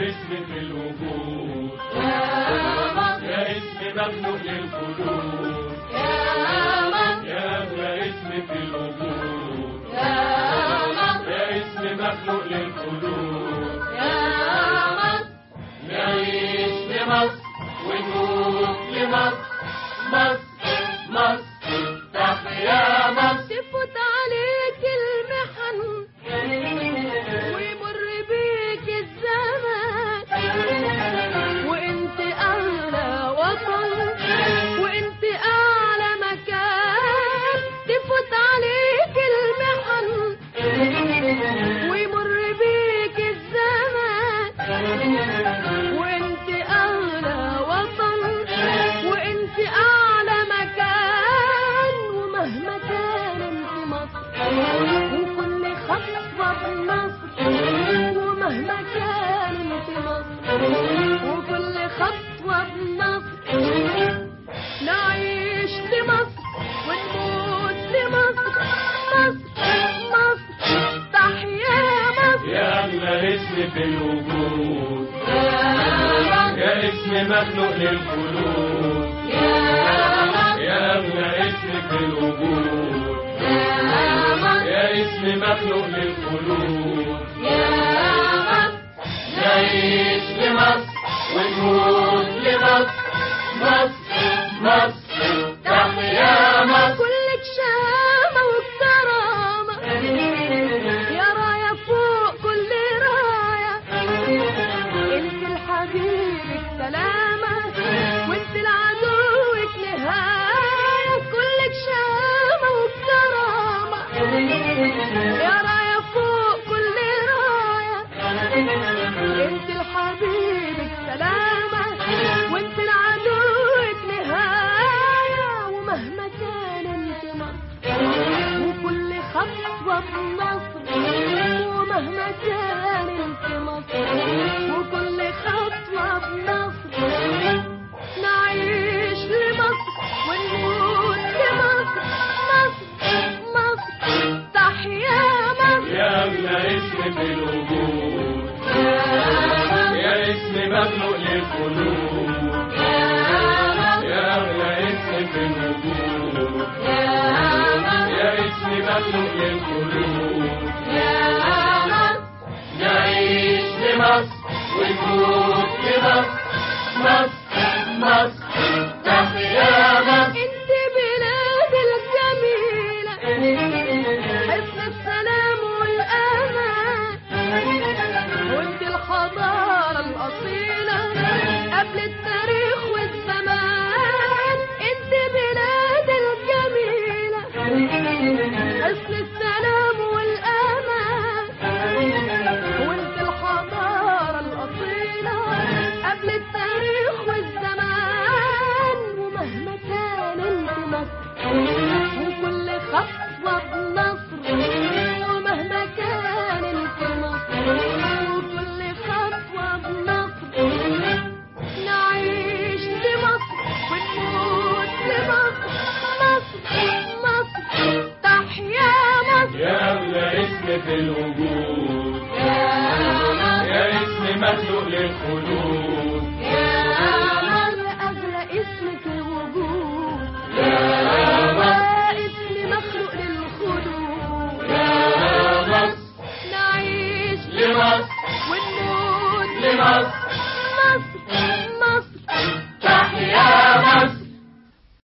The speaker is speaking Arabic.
اسم في الوجود، يا مصر يا اسم مخلوق للخلود، يا مصر يا أغلى اسم في الوجود، يا مصر يا اسم مخلوق للخلود. يا مصر نعيش لمصر ونموت لمصر، مصر مصر تحيا مصر. تفوت عليك المحن ويمر بيك الزمان وانت اغلى وطن وانت اعلى مكان. تفوت عليك المحن ويمر بيك الزمان وانت اغلى وطن وانت اعلى مكان. ومهما كان انت مصر وكل خطوة بنصر، ومهما كان انت مصر وكل خطوة بنصر. نعيش لمصر ونموت لمصر، مصر مصر تحيا مصر. يا أغلى اسم في الوجود، يا يا اسم مخلوق للخلود، مصر يا أغلى اسم في الوجود، يا مصر يا اسم مخلوق للخلود. يا مصر نعيش لمصر ونموت لمصر، مصر مصر تحيا مصر. كلك شامة وكرامة يا راية فوق كل راية. انت الحبيب سلامة وانت العدوك نهاية. كلك شامة وكرامة يا راية فوق كل راية. انت الحبيب سلامة وانت العدوك نهاية. ومهما كان انت مصر وكل خطوة بنصر، ومهما كان انت مصر وكل خطوة بنصر. نعيش لمصر ونموت لمصر، مصر مصر تحيا مصر. يا أغلى اسم في الوجود، يا اسم مخلوق للخلود، يا أغلى اسم في الوجود، يا اسم مخلوق للخلود. نعيش لمصر ونموت لمصر، مصر مصر تحيا مصر. انت بلاد الجميلة حسن السلام والأمان، وانت الحضارة الأصيلة قبل التاريخ والزمان. انت بلاد الجميلة حسن السلام والأمان، وانت الحضارة الأصيلة قبل التاريخ والزمان. ومهما كان انت مصر وكل خطوة بنصر، ومهما كان انت مصر وكل خطوة بنصر. نعيش لمصر ونموت لمصر، مصر مصر تحيا مصر. يا أغلى اسم في الوجود، يا مصر يا اسم مخلوق للخلود،